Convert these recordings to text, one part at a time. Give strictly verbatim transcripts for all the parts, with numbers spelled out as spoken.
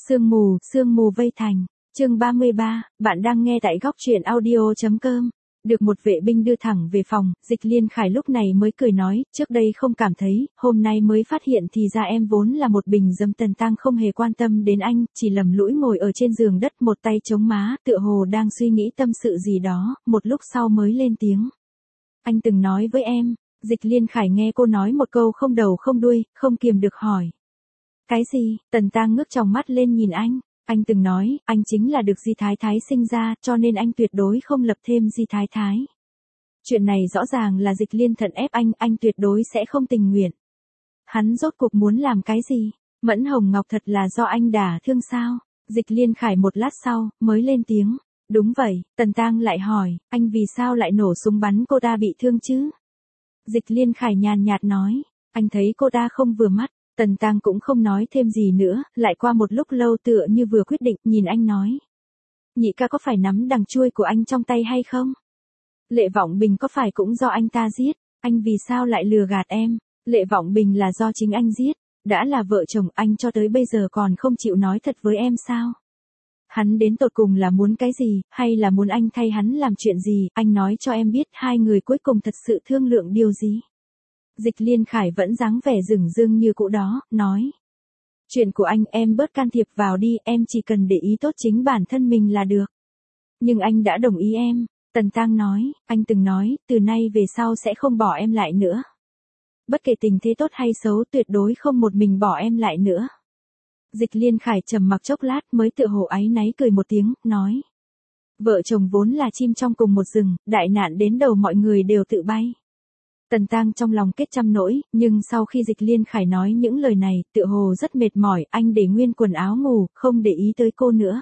Sương mù, sương mù vây thành. Chương ba mươi ba, bạn đang nghe tại góc truyện audio chấm com. Được một vệ binh đưa thẳng về phòng, Dịch Liên Khải lúc này mới cười nói, trước đây không cảm thấy, hôm nay mới phát hiện thì ra em vốn là một bình dấm. Tần Tăng không hề quan tâm đến anh, chỉ lầm lũi ngồi ở trên giường đất, một tay chống má, tựa hồ đang suy nghĩ tâm sự gì đó, một lúc sau mới lên tiếng. Anh từng nói với em. Dịch Liên Khải nghe cô nói một câu không đầu không đuôi, không kiềm được hỏi. Cái gì? Tần Tăng ngước tròng mắt lên nhìn anh. Anh từng nói, anh chính là được Di Thái Thái sinh ra, cho nên anh tuyệt đối không lập thêm Di Thái Thái. Chuyện này rõ ràng là Dịch Liên Thận ép anh, anh tuyệt đối sẽ không tình nguyện. Hắn rốt cuộc muốn làm cái gì? Mẫn Hồng Ngọc thật là do anh đả thương sao? Dịch Liên Khải một lát sau, mới lên tiếng. Đúng vậy. Tần Tăng lại hỏi, anh vì sao lại nổ súng bắn cô ta bị thương chứ? Dịch Liên Khải nhàn nhạt nói, anh thấy cô ta không vừa mắt. Tần Tăng cũng không nói thêm gì nữa, lại qua một lúc lâu tựa như vừa quyết định, nhìn anh nói. Nhị ca có phải nắm đằng chuôi của anh trong tay hay không? Lệ Vọng Bình có phải cũng do anh ta giết? Anh vì sao lại lừa gạt em? Lệ Vọng Bình là do chính anh giết. Đã là vợ chồng, anh cho tới bây giờ còn không chịu nói thật với em sao? Hắn đến tột cùng là muốn cái gì, hay là muốn anh thay hắn làm chuyện gì? Anh nói cho em biết hai người cuối cùng thật sự thương lượng điều gì? Dịch Liên Khải vẫn dáng vẻ dửng dưng như cũ đó, nói. Chuyện của anh em bớt can thiệp vào đi, em chỉ cần để ý tốt chính bản thân mình là được. Nhưng anh đã đồng ý em. Tần Tăng nói, anh từng nói, từ nay về sau sẽ không bỏ em lại nữa. Bất kể tình thế tốt hay xấu, tuyệt đối không một mình bỏ em lại nữa. Dịch Liên Khải trầm mặc chốc lát mới tựa hồ áy náy cười một tiếng, nói. Vợ chồng vốn là chim trong cùng một rừng, đại nạn đến đầu mọi người đều tự bay. Tần Tăng trong lòng kết trăm nỗi, nhưng sau khi Dịch Liên Khải nói những lời này, tựa hồ rất mệt mỏi, anh để nguyên quần áo ngủ, không để ý tới cô nữa.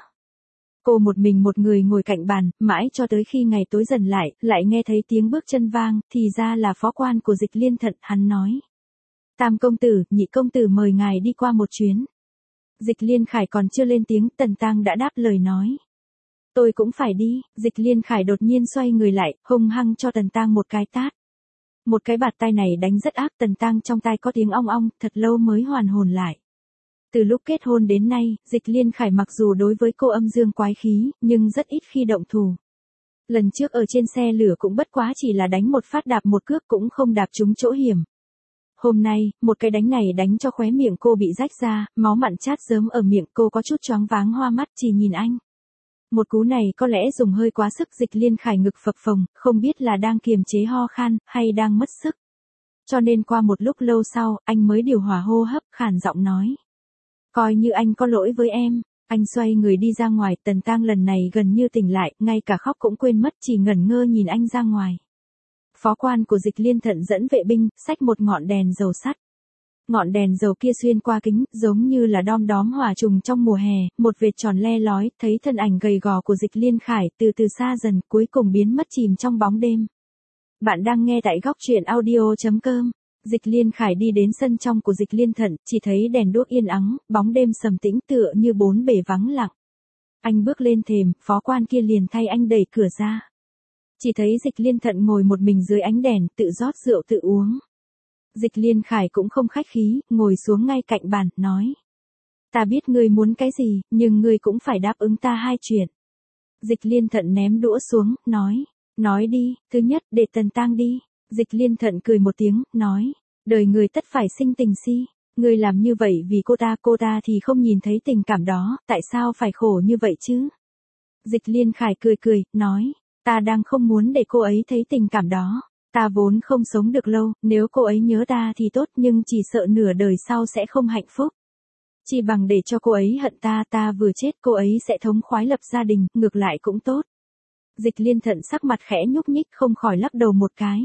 Cô một mình một người ngồi cạnh bàn, mãi cho tới khi ngày tối dần lại, lại nghe thấy tiếng bước chân vang, thì ra là phó quan của Dịch Liên Thận, hắn nói. Tam công tử, nhị công tử mời ngài đi qua một chuyến. Dịch Liên Khải còn chưa lên tiếng, Tần Tăng đã đáp lời nói. Tôi cũng phải đi. Dịch Liên Khải đột nhiên xoay người lại, hung hăng cho Tần Tăng một cái tát. Một cái bạt tay này đánh rất ác, Tần Tăng trong tai có tiếng ong ong, thật lâu mới hoàn hồn lại. Từ lúc kết hôn đến nay, Dịch Liên Khải mặc dù đối với cô âm dương quái khí, nhưng rất ít khi động thủ. Lần trước ở trên xe lửa cũng bất quá chỉ là đánh một phát đạp một cước cũng không đạp trúng chỗ hiểm. Hôm nay, một cái đánh này đánh cho khóe miệng cô bị rách ra, máu mặn chát rớm ở miệng, cô có chút choáng váng hoa mắt chỉ nhìn anh. Một cú này có lẽ dùng hơi quá sức, Dịch Liên Khải ngực phập phồng, không biết là đang kiềm chế ho khan, hay đang mất sức. Cho nên qua một lúc lâu sau, anh mới điều hòa hô hấp, khản giọng nói. Coi như anh có lỗi với em. Anh xoay người đi ra ngoài, Tần Tăng lần này gần như tỉnh lại, ngay cả khóc cũng quên mất, chỉ ngẩn ngơ nhìn anh ra ngoài. Phó quan của Dịch Liên Thận dẫn vệ binh, xách một ngọn đèn dầu sắt. Ngọn đèn dầu kia xuyên qua kính, giống như là đom đóm hỏa trùng trong mùa hè, một vệt tròn le lói, thấy thân ảnh gầy gò của Dịch Liên Khải từ từ xa dần, cuối cùng biến mất chìm trong bóng đêm. Bạn đang nghe tại góc truyện audio chấm com. Dịch Liên Khải đi đến sân trong của Dịch Liên Thận, chỉ thấy đèn đuốc yên ắng, bóng đêm sầm tĩnh tựa như bốn bể vắng lặng. Anh bước lên thềm, phó quan kia liền thay anh đẩy cửa ra. Chỉ thấy Dịch Liên Thận ngồi một mình dưới ánh đèn, tự rót rượu tự uống. Dịch Liên Khải cũng không khách khí, ngồi xuống ngay cạnh bàn, nói. Ta biết ngươi muốn cái gì, nhưng ngươi cũng phải đáp ứng ta hai chuyện. Dịch Liên Thận ném đũa xuống, nói. Nói đi, thứ nhất, để Tần Tăng đi. Dịch Liên Thận cười một tiếng, nói. Đời người tất phải sinh tình si. Ngươi làm như vậy vì cô ta, cô ta thì không nhìn thấy tình cảm đó, tại sao phải khổ như vậy chứ? Dịch Liên Khải cười cười, nói. Ta đang không muốn để cô ấy thấy tình cảm đó. Ta vốn không sống được lâu, nếu cô ấy nhớ ta thì tốt, nhưng chỉ sợ nửa đời sau sẽ không hạnh phúc. Chỉ bằng để cho cô ấy hận ta, ta vừa chết cô ấy sẽ thống khoái lập gia đình, ngược lại cũng tốt. Dịch Liên Thận sắc mặt khẽ nhúc nhích, không khỏi lắc đầu một cái.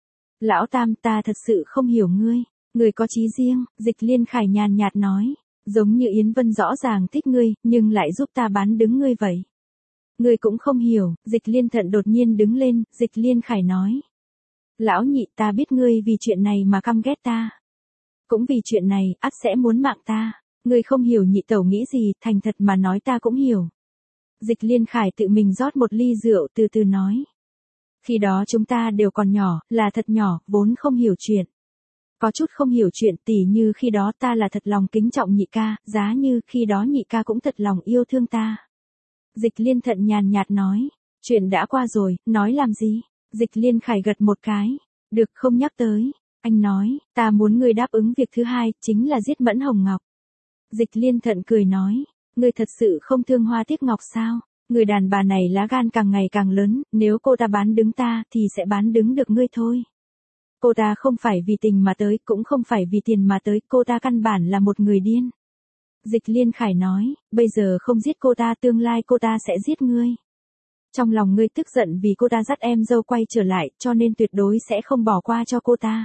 Lão Tam, ta thật sự không hiểu ngươi. Ngươi có chí riêng. Dịch Liên Khải nhàn nhạt nói. Giống như Yến Vân rõ ràng thích ngươi, nhưng lại giúp ta bán đứng ngươi vậy. Ngươi cũng không hiểu. Dịch Liên Thận đột nhiên đứng lên, Dịch Liên Khải nói. Lão Nhị, ta biết ngươi vì chuyện này mà căm ghét ta. Cũng vì chuyện này, ắt sẽ muốn mạng ta. Ngươi không hiểu nhị tẩu nghĩ gì, thành thật mà nói ta cũng hiểu. Dịch Liên Khải tự mình rót một ly rượu từ từ nói. Khi đó chúng ta đều còn nhỏ, là thật nhỏ, vốn không hiểu chuyện. Có chút không hiểu chuyện, tỉ như khi đó ta là thật lòng kính trọng nhị ca, giá như khi đó nhị ca cũng thật lòng yêu thương ta. Dịch Liên Thận nhàn nhạt nói, chuyện đã qua rồi, nói làm gì? Dịch Liên Khải gật một cái, được không nhắc tới. Anh nói, ta muốn ngươi đáp ứng việc thứ hai, chính là giết Mẫn Hồng Ngọc. Dịch Liên Thận cười nói, ngươi thật sự không thương Hoa Tiếc Ngọc sao? Người đàn bà này lá gan càng ngày càng lớn, nếu cô ta bán đứng ta thì sẽ bán đứng được ngươi thôi. Cô ta không phải vì tình mà tới, cũng không phải vì tiền mà tới, cô ta căn bản là một người điên. Dịch Liên Khải nói, bây giờ không giết cô ta, tương lai cô ta sẽ giết ngươi. Trong lòng ngươi tức giận vì cô ta dắt em dâu quay trở lại, cho nên tuyệt đối sẽ không bỏ qua cho cô ta.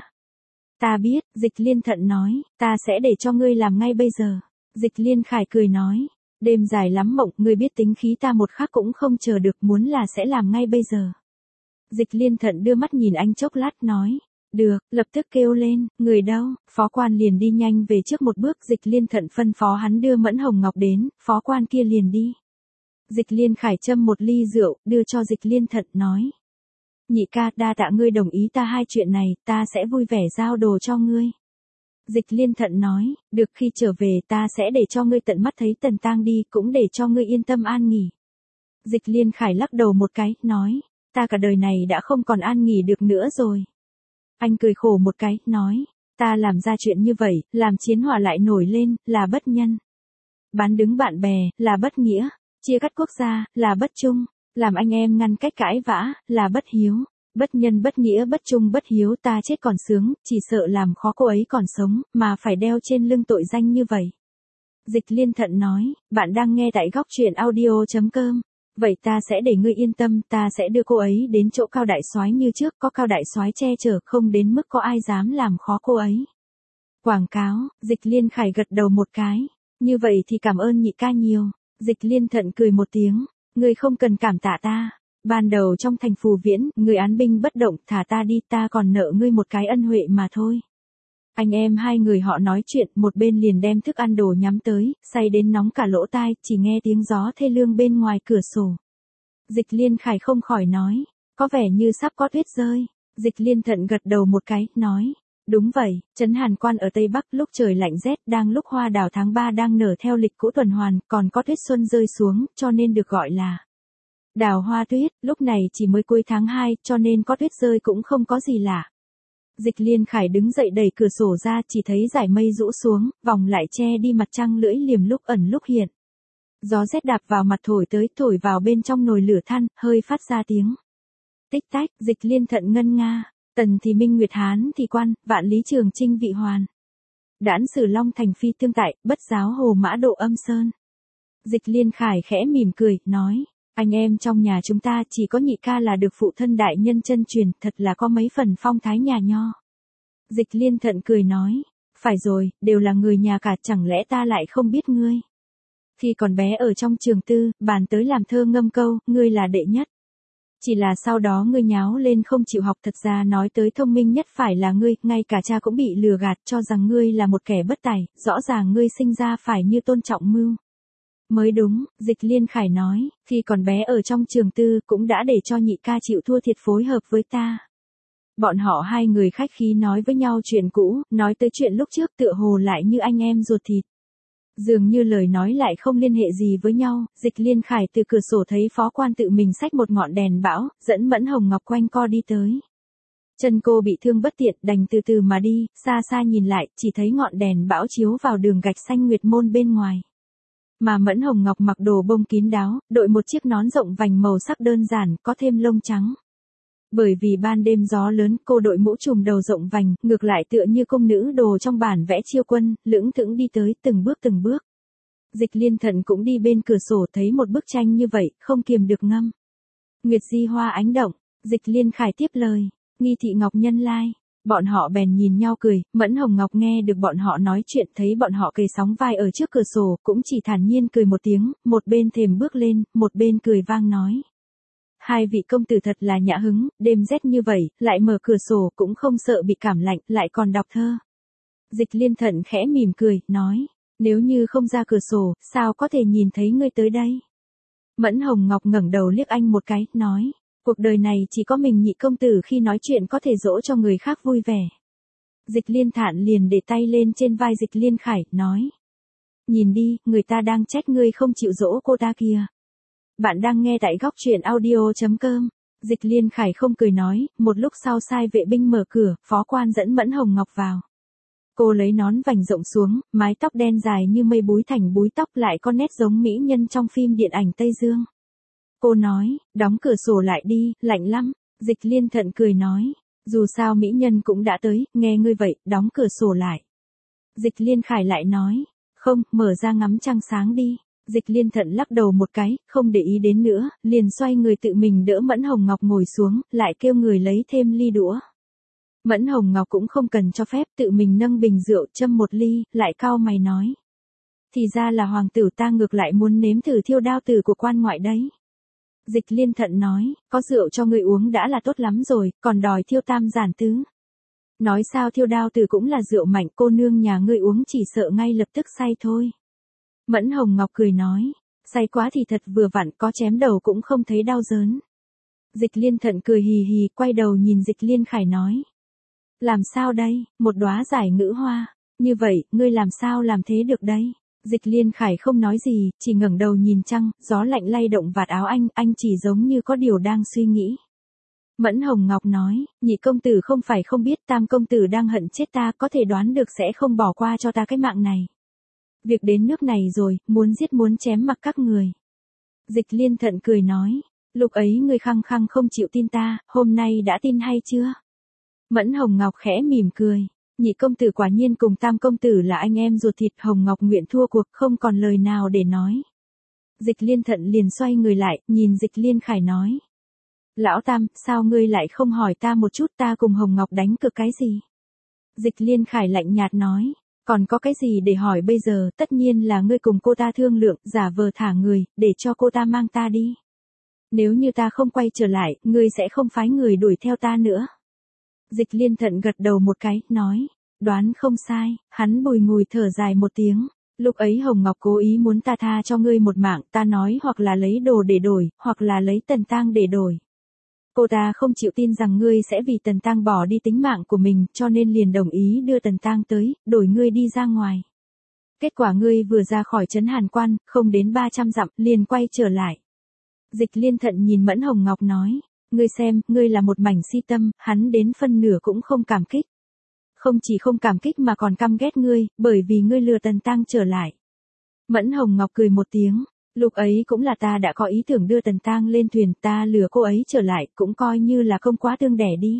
Ta biết, Dịch Liên Thận nói, ta sẽ để cho ngươi làm ngay bây giờ. Dịch Liên Khải cười nói, đêm dài lắm mộng, ngươi biết tính khí ta một khắc cũng không chờ được, muốn là sẽ làm ngay bây giờ. Dịch Liên Thận đưa mắt nhìn anh chốc lát nói, được, lập tức kêu lên, người đâu? Phó quan liền đi nhanh về trước một bước, Dịch Liên Thận phân phó hắn đưa Mẫn Hồng Ngọc đến, phó quan kia liền đi. Dịch Liên Khải châm một ly rượu, đưa cho Dịch Liên Thận nói. Nhị ca, đa tạ ngươi đồng ý ta hai chuyện này, ta sẽ vui vẻ giao đồ cho ngươi. Dịch Liên Thận nói, được, khi trở về ta sẽ để cho ngươi tận mắt thấy Tần Tang đi, cũng để cho ngươi yên tâm an nghỉ. Dịch Liên Khải lắc đầu một cái, nói, ta cả đời này đã không còn an nghỉ được nữa rồi. Anh cười khổ một cái, nói, ta làm ra chuyện như vậy, làm chiến hỏa lại nổi lên, là bất nhân. Bán đứng bạn bè, là bất nghĩa. Chia cắt quốc gia, là bất trung. Làm anh em ngăn cách cãi vã, là bất hiếu. Bất nhân bất nghĩa bất trung bất hiếu, ta chết còn sướng, chỉ sợ làm khó cô ấy còn sống, mà phải đeo trên lưng tội danh như vậy. Dịch Liên Thận nói, bạn đang nghe tại góc truyện audio chấm com. Vậy ta sẽ để ngươi yên tâm, ta sẽ đưa cô ấy đến chỗ Cao đại soái như trước, có Cao đại soái che chở, không đến mức có ai dám làm khó cô ấy. Quảng cáo, Dịch Liên Khải gật đầu một cái. Như vậy thì cảm ơn nhị ca nhiều. Dịch Liên Thận cười một tiếng, ngươi không cần cảm tạ ta. Ban đầu trong thành Phù Viễn, ngươi án binh bất động, thả ta đi, ta còn nợ ngươi một cái ân huệ mà thôi. Anh em hai người họ nói chuyện, một bên liền đem thức ăn đồ nhắm tới, say đến nóng cả lỗ tai, chỉ nghe tiếng gió thê lương bên ngoài cửa sổ. Dịch Liên Khải không khỏi nói, có vẻ như sắp có tuyết rơi. Dịch Liên Thận gật đầu một cái, nói, đúng vậy, trấn Hàn Quan ở Tây Bắc lúc trời lạnh rét, đang lúc hoa đào tháng ba đang nở theo lịch cũ tuần hoàn, còn có tuyết xuân rơi xuống, cho nên được gọi là đào hoa tuyết. Lúc này chỉ mới cuối tháng hai, cho nên có tuyết rơi cũng không có gì lạ. Dịch Liên Khải đứng dậy đẩy cửa sổ ra, chỉ thấy dải mây rũ xuống, vòng lại che đi mặt trăng lưỡi liềm lúc ẩn lúc hiện. Gió rét đạp vào mặt thổi tới, thổi vào bên trong nồi lửa than, hơi phát ra tiếng tích tách. Dịch Liên Thận ngân nga, Tần thì Minh Nguyệt, Hán thì Quan, Vạn Lý Trường Chinh vị Hoàn. Đãn Sử Long Thành Phi Tương Tại, Bất Giáo Hồ Mã Độ Âm Sơn. Dịch Liên Khải khẽ mỉm cười, nói, anh em trong nhà chúng ta chỉ có nhị ca là được phụ thân đại nhân chân truyền, thật là có mấy phần phong thái nhà nho. Dịch Liên Thận cười nói, phải rồi, đều là người nhà cả, chẳng lẽ ta lại không biết ngươi. Khi còn bé ở trong trường tư, bàn tới làm thơ ngâm câu, ngươi là đệ nhất. Chỉ là sau đó ngươi nháo lên không chịu học, thật ra nói tới thông minh nhất phải là ngươi, ngay cả cha cũng bị lừa gạt cho rằng ngươi là một kẻ bất tài, rõ ràng ngươi sinh ra phải như Tôn Trọng Mưu. Mới đúng, Dịch Liên Khải nói, khi còn bé ở trong trường tư cũng đã để cho nhị ca chịu thua thiệt phối hợp với ta. Bọn họ hai người khách khí nói với nhau chuyện cũ, nói tới chuyện lúc trước tựa hồ lại như anh em ruột thịt. Dường như lời nói lại không liên hệ gì với nhau, Dịch Liên Khải từ cửa sổ thấy phó quan tự mình xách một ngọn đèn bão, dẫn Mẫn Hồng Ngọc quanh co đi tới. Chân cô bị thương bất tiện, đành từ từ mà đi, xa xa nhìn lại, chỉ thấy ngọn đèn bão chiếu vào đường gạch xanh nguyệt môn bên ngoài. Mà Mẫn Hồng Ngọc mặc đồ bông kín đáo, đội một chiếc nón rộng vành màu sắc đơn giản, có thêm lông trắng. Bởi vì ban đêm gió lớn, cô đội mũ trùm đầu rộng vành, ngược lại tựa như công nữ đồ trong bản vẽ chiêu quân, lững thững đi tới, từng bước từng bước. Dịch Liên Thận cũng đi bên cửa sổ, thấy một bức tranh như vậy, không kiềm được ngâm. Nguyệt di hoa ánh động. Dịch Liên Khải tiếp lời, nghi thị ngọc nhân lai. Bọn họ bèn nhìn nhau cười, Mẫn Hồng Ngọc nghe được bọn họ nói chuyện, thấy bọn họ kề sóng vai ở trước cửa sổ, cũng chỉ thản nhiên cười một tiếng, một bên thềm bước lên, một bên cười vang nói. Hai vị công tử thật là nhã hứng, đêm rét như vậy, lại mở cửa sổ, cũng không sợ bị cảm lạnh, lại còn đọc thơ. Dịch Liên Thận khẽ mỉm cười, nói, nếu như không ra cửa sổ, sao có thể nhìn thấy ngươi tới đây? Mẫn Hồng Ngọc ngẩng đầu liếc anh một cái, nói, cuộc đời này chỉ có mình nhị công tử khi nói chuyện có thể dỗ cho người khác vui vẻ. Dịch Liên Thản liền để tay lên trên vai Dịch Liên Khải, nói. Nhìn đi, người ta đang trách ngươi không chịu dỗ cô ta kìa. Bạn đang nghe tại góc truyện audio.com. Dịch Liên Khải không cười nói, một lúc sau sai vệ binh mở cửa, phó quan dẫn Mẫn Hồng Ngọc vào. Cô lấy nón vành rộng xuống, mái tóc đen dài như mây búi thành búi tóc lại có nét giống mỹ nhân trong phim điện ảnh Tây Dương. Cô nói, đóng cửa sổ lại đi, lạnh lắm. Dịch Liên Thận cười nói, dù sao mỹ nhân cũng đã tới, nghe ngươi vậy, đóng cửa sổ lại. Dịch Liên Khải lại nói, không, mở ra ngắm trăng sáng đi. Dịch Liên Thận lắc đầu một cái, không để ý đến nữa, liền xoay người tự mình đỡ Mẫn Hồng Ngọc ngồi xuống, lại kêu người lấy thêm ly đũa. Mẫn Hồng Ngọc cũng không cần cho phép, tự mình nâng bình rượu châm một ly, lại cau mày nói. Thì ra là hoàng tử ta ngược lại muốn nếm thử thiêu đao tử của quan ngoại đấy. Dịch Liên Thận nói, có rượu cho người uống đã là tốt lắm rồi, còn đòi thiêu tam giản tứ. Nói sao thiêu đao tử cũng là rượu mạnh, cô nương nhà ngươi uống chỉ sợ ngay lập tức say thôi. Mẫn Hồng Ngọc cười nói, say quá thì thật vừa vặn, có chém đầu cũng không thấy đau đớn. Dịch Liên Thận cười hì hì, quay đầu nhìn Dịch Liên Khải nói. Làm sao đây, một đóa giải ngữ hoa, như vậy, ngươi làm sao làm thế được đấy? Dịch Liên Khải không nói gì, chỉ ngẩng đầu nhìn trăng, gió lạnh lay động vạt áo anh, anh chỉ giống như có điều đang suy nghĩ. Mẫn Hồng Ngọc nói, nhị công tử không phải không biết tam công tử đang hận chết ta, có thể đoán được sẽ không bỏ qua cho ta cái mạng này. Việc đến nước này rồi, muốn giết muốn chém mặc các người. Dịch Liên Thận cười nói, lúc ấy ngươi khăng khăng không chịu tin ta, hôm nay đã tin hay chưa? Mẫn Hồng Ngọc khẽ mỉm cười, nhị công tử quả nhiên cùng tam công tử là anh em ruột thịt. Hồng Ngọc nguyện thua cuộc, không còn lời nào để nói. Dịch Liên Thận liền xoay người lại, nhìn Dịch Liên Khải nói. Lão Tam, sao ngươi lại không hỏi ta một chút, ta cùng Hồng Ngọc đánh cược cái gì? Dịch Liên Khải lạnh nhạt nói, còn có cái gì để hỏi bây giờ, tất nhiên là ngươi cùng cô ta thương lượng, giả vờ thả người, để cho cô ta mang ta đi. Nếu như ta không quay trở lại, ngươi sẽ không phái người đuổi theo ta nữa. Dịch Liên Thận gật đầu một cái, nói, đoán không sai. Hắn bùi ngùi thở dài một tiếng. Lúc ấy Hồng Ngọc cố ý muốn ta tha cho ngươi một mạng, ta nói hoặc là lấy đồ để đổi, hoặc là lấy Tần Tang để đổi. Cô ta không chịu tin rằng ngươi sẽ vì Tần Tang bỏ đi tính mạng của mình, cho nên liền đồng ý đưa Tần Tang tới, đổi ngươi đi ra ngoài. Kết quả ngươi vừa ra khỏi trấn Hàn Quan, không đến ba trăm dặm, liền quay trở lại. Dịch Liên Thận nhìn Mẫn Hồng Ngọc nói, ngươi xem, ngươi là một mảnh si tâm, hắn đến phân nửa cũng không cảm kích. Không chỉ không cảm kích mà còn căm ghét ngươi, bởi vì ngươi lừa Tần Tang trở lại. Mẫn Hồng Ngọc cười một tiếng, lúc ấy cũng là ta đã có ý tưởng đưa Tần Tang lên thuyền, ta lừa cô ấy trở lại, cũng coi như là không quá tương đẻ đi.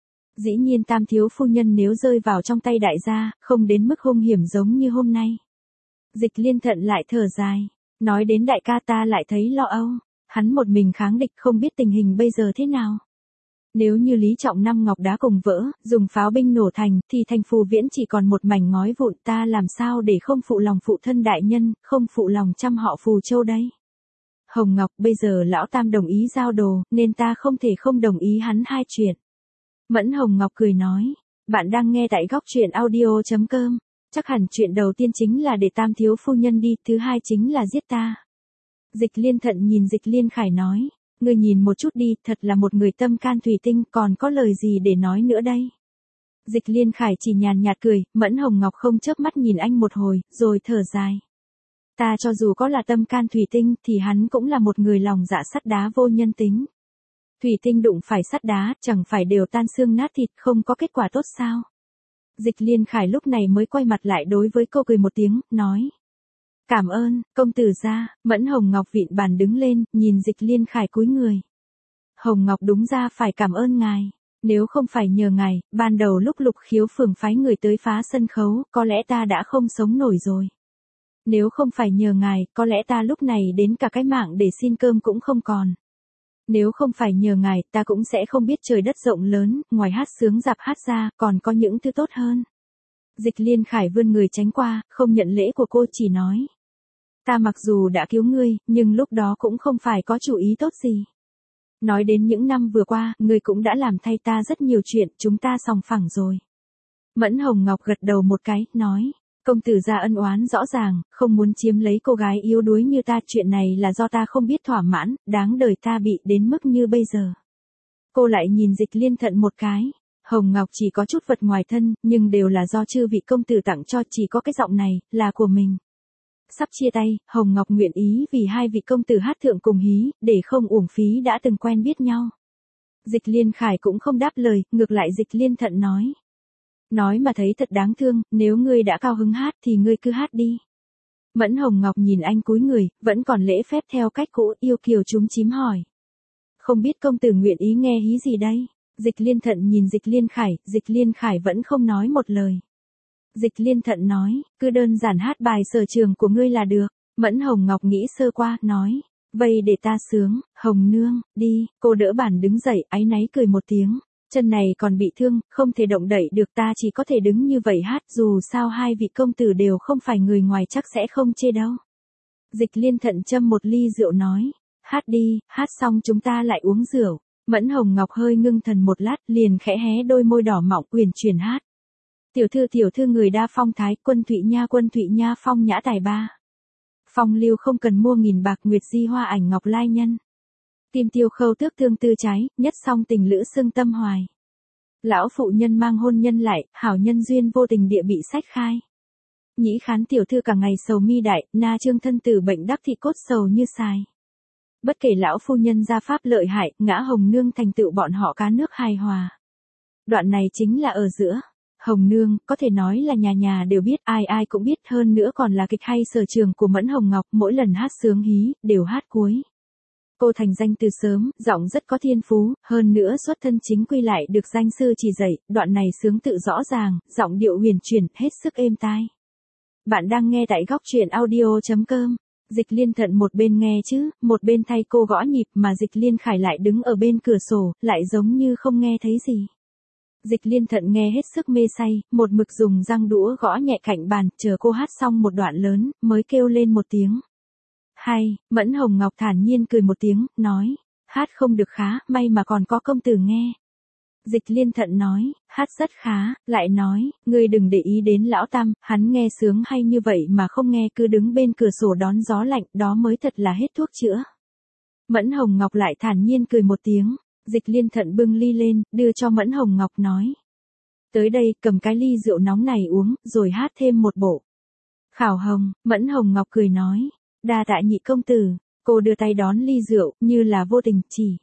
Dĩ nhiên tam thiếu phu nhân nếu rơi vào trong tay đại gia, không đến mức hung hiểm giống như hôm nay. Dịch Liên Thận lại thở dài, nói đến đại ca ta lại thấy lo âu, hắn một mình kháng địch không biết tình hình bây giờ thế nào. Nếu như Lý Trọng Năm ngọc đá cùng vỡ, dùng pháo binh nổ thành, thì thành Phù Viễn chỉ còn một mảnh ngói vụn, ta làm sao để không phụ lòng phụ thân đại nhân, không phụ lòng trăm họ Phù Châu đây. Hồng Ngọc, bây giờ lão Tam đồng ý giao đồ, nên ta không thể không đồng ý hắn hai chuyện. Mẫn Hồng Ngọc cười nói, bạn đang nghe tại góc truyện audio.com, chắc hẳn chuyện đầu tiên chính là để Tam thiếu phu nhân đi, thứ hai chính là giết ta. Dịch Liên Thận nhìn Dịch Liên Khải nói, ngươi nhìn một chút đi, thật là một người tâm can thủy tinh, còn có lời gì để nói nữa đây. Dịch Liên Khải chỉ nhàn nhạt cười, Mẫn Hồng Ngọc không chớp mắt nhìn anh một hồi, rồi thở dài. Ta cho dù có là tâm can thủy tinh, thì hắn cũng là một người lòng dạ sắt đá vô nhân tính. Thủy tinh đụng phải sắt đá, chẳng phải đều tan xương nát thịt, không có kết quả tốt sao. Dịch Liên Khải lúc này mới quay mặt lại đối với cô cười một tiếng, nói. Cảm ơn, công tử gia. Mẫn Hồng Ngọc vịn bàn đứng lên, nhìn Dịch Liên Khải cúi người. Hồng Ngọc đúng ra phải cảm ơn ngài. Nếu không phải nhờ ngài, ban đầu lúc Lục Khiếu phường phái người tới phá sân khấu, có lẽ ta đã không sống nổi rồi. Nếu không phải nhờ ngài, có lẽ ta lúc này đến cả cái mạng để xin cơm cũng không còn. Nếu không phải nhờ ngài, ta cũng sẽ không biết trời đất rộng lớn, ngoài hát sướng dạp hát ra, còn có những thứ tốt hơn. Dịch Liên Khải vươn người tránh qua, không nhận lễ của cô, chỉ nói. Ta mặc dù đã cứu ngươi, nhưng lúc đó cũng không phải có chủ ý tốt gì. Nói đến những năm vừa qua, ngươi cũng đã làm thay ta rất nhiều chuyện, chúng ta sòng phẳng rồi. Mẫn Hồng Ngọc gật đầu một cái, nói. Công tử gia ân oán rõ ràng, không muốn chiếm lấy cô gái yếu đuối như ta, chuyện này là do ta không biết thỏa mãn, đáng đời ta bị đến mức như bây giờ. Cô lại nhìn Dịch Liên Thận một cái. Hồng Ngọc chỉ có chút vật ngoài thân, nhưng đều là do chư vị công tử tặng cho, chỉ có cái giọng này, là của mình. Sắp chia tay, Hồng Ngọc nguyện ý vì hai vị công tử hát thượng cùng hí, để không uổng phí đã từng quen biết nhau. Dịch Liên Khải cũng không đáp lời, ngược lại Dịch Liên Thận nói. Nói mà thấy thật đáng thương, nếu ngươi đã cao hứng hát thì ngươi cứ hát đi. Mẫn Hồng Ngọc nhìn anh cúi người, vẫn còn lễ phép theo cách cũ, yêu kiều chúm chím hỏi. Không biết công tử nguyện ý nghe hí gì đây? Dịch Liên Thận nhìn Dịch Liên Khải, Dịch Liên Khải vẫn không nói một lời. Dịch Liên Thận nói, cứ đơn giản hát bài sở trường của ngươi là được. Mẫn Hồng Ngọc nghĩ sơ qua, nói. Vậy để ta sướng, Hồng nương, đi. Cô đỡ bàn đứng dậy, áy náy cười một tiếng. Chân này còn bị thương, không thể động đậy được, ta chỉ có thể đứng như vậy hát, dù sao hai vị công tử đều không phải người ngoài chắc sẽ không chê đâu. Dịch Liên Thận châm một ly rượu nói, hát đi, hát xong chúng ta lại uống rượu. Mẫn Hồng Ngọc hơi ngưng thần một lát, liền khẽ hé đôi môi đỏ mọng uyển chuyển hát. Tiểu thư tiểu thư người đa phong thái, quân Thụy Nha quân Thụy Nha phong nhã tài ba. Phong lưu không cần mua nghìn bạc, nguyệt di hoa ảnh ngọc lai nhân. Tim tiêu khâu tước tương tư trái, nhất song tình lữ xưng tâm hoài. Lão phụ nhân mang hôn nhân lại, hảo nhân duyên vô tình địa bị sách khai. Nhĩ khán tiểu thư cả ngày sầu mi đại, na trương thân tử bệnh đắc thị cốt sầu như xài. Bất kể lão phu nhân gia pháp lợi hại, ngã Hồng nương thành tựu bọn họ cá nước hài hòa. Đoạn này chính là ở giữa. Hồng nương, có thể nói là nhà nhà đều biết, ai ai cũng biết, hơn nữa còn là kịch hay sở trường của Mẫn Hồng Ngọc, mỗi lần hát sướng hí, đều hát cuối. Cô thành danh từ sớm, giọng rất có thiên phú, hơn nữa xuất thân chính quy lại được danh sư chỉ dạy, đoạn này sướng tự rõ ràng, giọng điệu huyền chuyển, hết sức êm tai. Bạn đang nghe tại góc truyện audio chấm com. Dịch Liên Thận một bên nghe chứ, một bên thay cô gõ nhịp, mà Dịch Liên Khải lại đứng ở bên cửa sổ, lại giống như không nghe thấy gì. Dịch Liên Thận nghe hết sức mê say, một mực dùng răng đũa gõ nhẹ cạnh bàn, chờ cô hát xong một đoạn lớn, mới kêu lên một tiếng. Hay, Mẫn Hồng Ngọc thản nhiên cười một tiếng, nói, hát không được khá, may mà còn có công tử nghe. Dịch Liên Thận nói, hát rất khá, lại nói, ngươi đừng để ý đến lão tam, hắn nghe sướng hay như vậy mà không nghe, cứ đứng bên cửa sổ đón gió lạnh, đó mới thật là hết thuốc chữa. Mẫn Hồng Ngọc lại thản nhiên cười một tiếng, Dịch Liên Thận bưng ly lên, đưa cho Mẫn Hồng Ngọc nói. Tới đây, cầm cái ly rượu nóng này uống, rồi hát thêm một bộ. Khảo Hồng, Mẫn Hồng Ngọc cười nói, đa tạ nhị công tử, cô đưa tay đón ly rượu, như là vô tình, chỉ.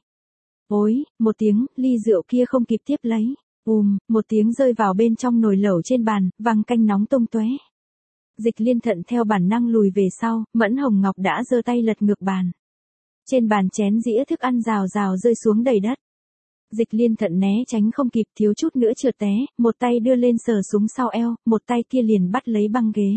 Ôi, một tiếng, ly rượu kia không kịp tiếp lấy. Ùm, một tiếng rơi vào bên trong nồi lẩu trên bàn, văng canh nóng tung tóe. Dịch Liên Thận theo bản năng lùi về sau, Mẫn Hồng Ngọc đã giơ tay lật ngược bàn. Trên bàn chén dĩa thức ăn rào rào rơi xuống đầy đất. Dịch Liên Thận né tránh không kịp, thiếu chút nữa trượt té, một tay đưa lên sờ xuống sau eo, một tay kia liền bắt lấy băng ghế.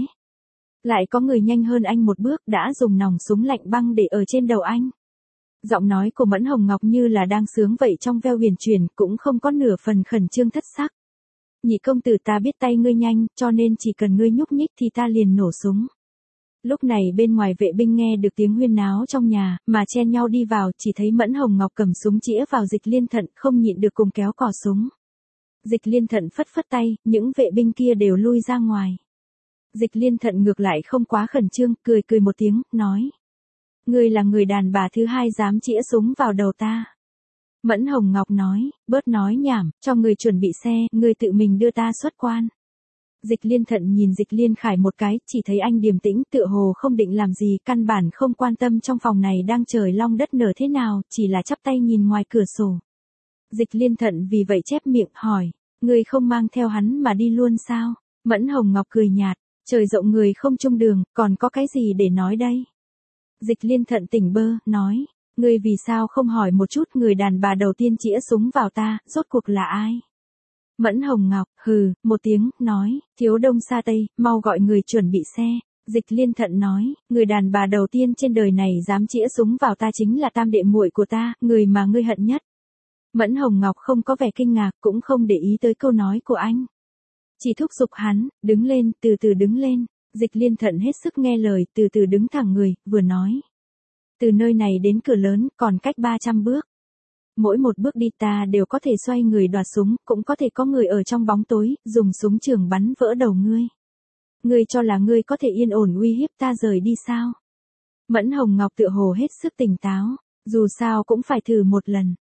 Lại có người nhanh hơn anh một bước, đã dùng nòng súng lạnh băng để ở trên đầu anh. Giọng nói của Mẫn Hồng Ngọc như là đang sướng vậy trong veo huyền chuyển, cũng không có nửa phần khẩn trương thất sắc. Nhị công tử, ta biết tay ngươi nhanh, cho nên chỉ cần ngươi nhúc nhích thì ta liền nổ súng. Lúc này bên ngoài vệ binh nghe được tiếng huyên náo trong nhà, mà chen nhau đi vào, chỉ thấy Mẫn Hồng Ngọc cầm súng chĩa vào Dịch Liên Thận, không nhịn được cùng kéo cò súng. Dịch Liên Thận phất phất tay, những vệ binh kia đều lui ra ngoài. Dịch Liên Thận ngược lại không quá khẩn trương, cười cười một tiếng, nói. Ngươi là người đàn bà thứ hai dám chĩa súng vào đầu ta. Mẫn Hồng Ngọc nói, bớt nói nhảm, cho người chuẩn bị xe, ngươi tự mình đưa ta xuất quan. Dịch Liên Thận nhìn Dịch Liên Khải một cái, chỉ thấy anh điềm tĩnh, tựa hồ không định làm gì, căn bản không quan tâm trong phòng này đang trời long đất nở thế nào, chỉ là chắp tay nhìn ngoài cửa sổ. Dịch Liên Thận vì vậy chép miệng, hỏi, ngươi không mang theo hắn mà đi luôn sao? Mẫn Hồng Ngọc cười nhạt, trời rộng người không chung đường, còn có cái gì để nói đây? Dịch Liên Thận tỉnh bơ, nói, ngươi vì sao không hỏi một chút người đàn bà đầu tiên chĩa súng vào ta, rốt cuộc là ai? Mẫn Hồng Ngọc, hừ, một tiếng, nói, thiếu đông xa tây, mau gọi người chuẩn bị xe. Dịch Liên Thận nói, người đàn bà đầu tiên trên đời này dám chĩa súng vào ta chính là tam đệ muội của ta, người mà ngươi hận nhất. Mẫn Hồng Ngọc không có vẻ kinh ngạc, cũng không để ý tới câu nói của anh. Chỉ thúc giục hắn, đứng lên, từ từ đứng lên. Dịch Liên Thận hết sức nghe lời, từ từ đứng thẳng người, vừa nói. Từ nơi này đến cửa lớn, còn cách ba trăm bước. Mỗi một bước đi ta đều có thể xoay người đoạt súng, cũng có thể có người ở trong bóng tối, dùng súng trường bắn vỡ đầu ngươi. Ngươi cho là ngươi có thể yên ổn uy hiếp ta rời đi sao? Mẫn Hồng Ngọc tựa hồ hết sức tỉnh táo, dù sao cũng phải thử một lần.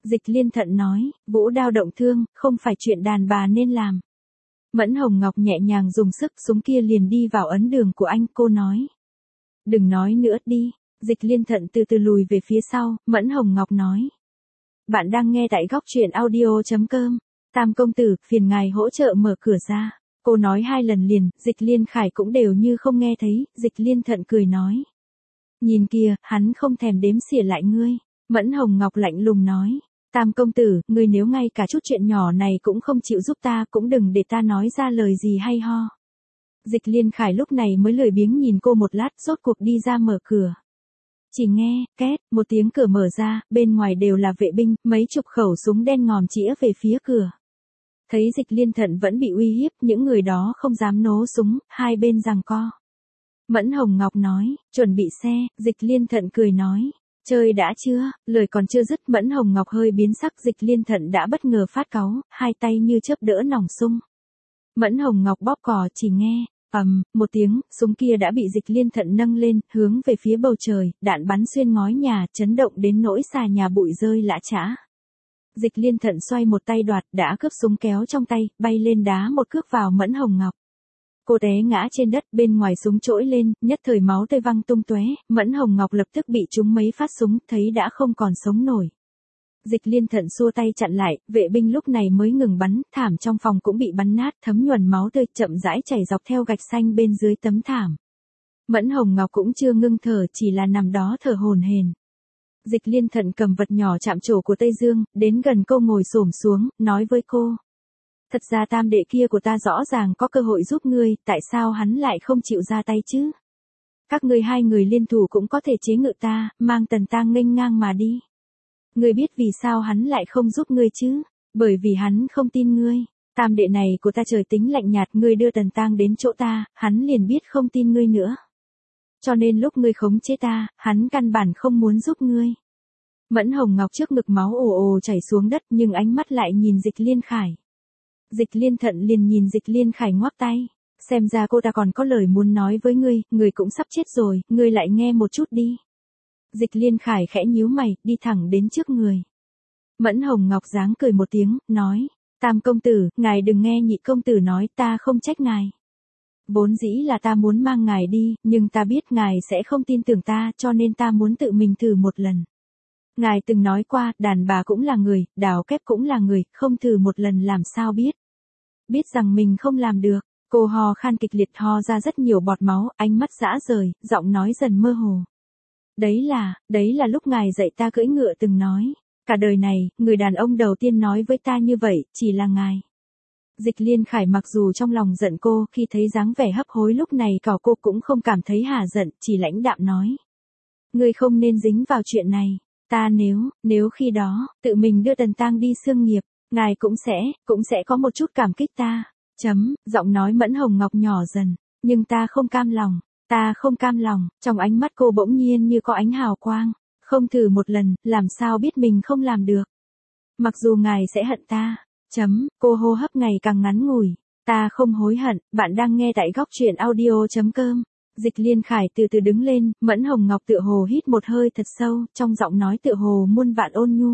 Dịch Liên Thận nói, vũ đao động thương, không phải chuyện đàn bà nên làm. Mẫn Hồng Ngọc nhẹ nhàng dùng sức, súng kia liền đi vào ấn đường của anh, cô nói. Đừng nói nữa đi. Dịch Liên Thận từ từ lùi về phía sau, Mẫn Hồng Ngọc nói. Bạn đang nghe tại góc truyện audio.com. Tam công tử, phiền ngài hỗ trợ mở cửa ra. Cô nói hai lần liền, Dịch Liên Khải cũng đều như không nghe thấy, Dịch Liên Thận cười nói. Nhìn kìa, hắn không thèm đếm xỉa lại ngươi. Mẫn Hồng Ngọc lạnh lùng nói. Tam công tử, ngươi nếu ngay cả chút chuyện nhỏ này cũng không chịu giúp ta, cũng đừng để ta nói ra lời gì hay ho. Dịch Liên Khải lúc này mới lười biếng nhìn cô một lát, rốt cuộc đi ra mở cửa. Chỉ nghe, két, một tiếng cửa mở ra, bên ngoài đều là vệ binh, mấy chục khẩu súng đen ngòm chĩa về phía cửa. Thấy Dịch Liên Thận vẫn bị uy hiếp, những người đó không dám nổ súng, hai bên giằng co. Mẫn Hồng Ngọc nói, chuẩn bị xe, Dịch Liên Thận cười nói. Chơi đã chưa, lời còn chưa dứt, Mẫn Hồng Ngọc hơi biến sắc, Dịch Liên Thận đã bất ngờ phát cáu, hai tay như chớp đỡ nòng sung. Mẫn Hồng Ngọc bóp cò, chỉ nghe, ầm, một tiếng, súng kia đã bị Dịch Liên Thận nâng lên, hướng về phía bầu trời, đạn bắn xuyên ngói nhà, chấn động đến nỗi xà nhà bụi rơi lã chã. Dịch Liên Thận xoay một tay đoạt, đã cướp súng kéo trong tay, bay lên đá một cước vào Mẫn Hồng Ngọc. Cô té ngã trên đất, bên ngoài súng trỗi lên, nhất thời máu tươi văng tung tóe, Mẫn Hồng Ngọc lập tức bị trúng mấy phát súng, thấy đã không còn sống nổi. Dịch Liên Thận xua tay chặn lại, vệ binh lúc này mới ngừng bắn, thảm trong phòng cũng bị bắn nát, thấm nhuần máu tươi, chậm rãi chảy dọc theo gạch xanh bên dưới tấm thảm. Mẫn Hồng Ngọc cũng chưa ngưng thở, chỉ là nằm đó thở hổn hển. Dịch Liên Thận cầm vật nhỏ chạm trổ của Tây Dương, đến gần cô ngồi xổm xuống, nói với cô. Thật ra tam đệ kia của ta rõ ràng có cơ hội giúp ngươi, tại sao hắn lại không chịu ra tay chứ? Các ngươi hai người liên thủ cũng có thể chế ngự ta, mang Tần Tang nghênh ngang mà đi. Ngươi biết vì sao hắn lại không giúp ngươi chứ? Bởi vì hắn không tin ngươi. Tam đệ này của ta trời tính lạnh nhạt, ngươi đưa Tần Tang đến chỗ ta, hắn liền biết không tin ngươi nữa. Cho nên lúc ngươi khống chế ta, hắn căn bản không muốn giúp ngươi. Mẫn Hồng Ngọc trước ngực máu ồ ồ chảy xuống đất, nhưng ánh mắt lại nhìn Dịch Liên Khải. Dịch Liên Thận liền nhìn Dịch Liên Khải ngoắc tay. Xem ra cô ta còn có lời muốn nói với ngươi, ngươi cũng sắp chết rồi, ngươi lại nghe một chút đi. Dịch Liên Khải khẽ nhíu mày, đi thẳng đến trước người. Mẫn Hồng Ngọc giáng cười một tiếng, nói. Tam công tử, ngài đừng nghe nhị công tử nói, ta không trách ngài. Vốn dĩ là ta muốn mang ngài đi, nhưng ta biết ngài sẽ không tin tưởng ta, cho nên ta muốn tự mình thử một lần. Ngài từng nói qua, đàn bà cũng là người, đào kép cũng là người, không thử một lần làm sao biết. Biết rằng mình không làm được, cô ho khan kịch liệt, ho ra rất nhiều bọt máu, ánh mắt dã rời, giọng nói dần mơ hồ. Đấy là, đấy là lúc ngài dạy ta cưỡi ngựa từng nói. Cả đời này, người đàn ông đầu tiên nói với ta như vậy, chỉ là ngài. Dịch Liên Khải mặc dù trong lòng giận cô, khi thấy dáng vẻ hấp hối lúc này cỏ cô cũng không cảm thấy hả giận, chỉ lãnh đạm nói. Ngươi không nên dính vào chuyện này. Ta nếu, nếu khi đó, tự mình đưa Tần Tang đi xương nghiệp, ngài cũng sẽ, cũng sẽ có một chút cảm kích ta. Chấm, giọng nói Mẫn Hồng Ngọc nhỏ dần, nhưng ta không cam lòng, ta không cam lòng, trong ánh mắt cô bỗng nhiên như có ánh hào quang, không thử một lần, làm sao biết mình không làm được. Mặc dù ngài sẽ hận ta, chấm, cô hô hấp ngày càng ngắn ngủi, ta không hối hận, bạn đang nghe tại góc truyện audio.com. Dịch Liên Khải từ từ đứng lên, Mẫn Hồng Ngọc tựa hồ hít một hơi thật sâu, trong giọng nói tựa hồ muôn vạn ôn nhu.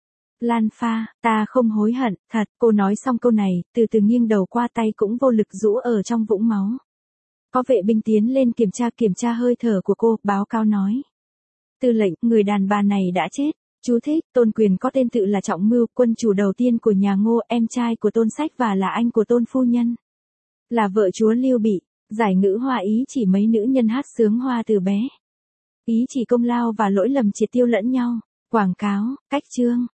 Lan Pha, ta không hối hận, thật, cô nói xong câu này, từ từ nghiêng đầu qua, tay cũng vô lực rũ ở trong vũng máu. Có vệ binh tiến lên kiểm tra kiểm tra hơi thở của cô, báo cáo nói. Tư lệnh, người đàn bà này đã chết. Chú thích, Tôn Quyền có tên tự là Trọng Mưu, quân chủ đầu tiên của nhà Ngô, em trai của Tôn Sách và là anh của Tôn Phu Nhân. Là vợ chúa Lưu Bị. Giải ngữ hoa ý chỉ mấy nữ nhân hát sướng hoa từ bé. Ý chỉ công lao và lỗi lầm triệt tiêu lẫn nhau. Quảng cáo, cách chương.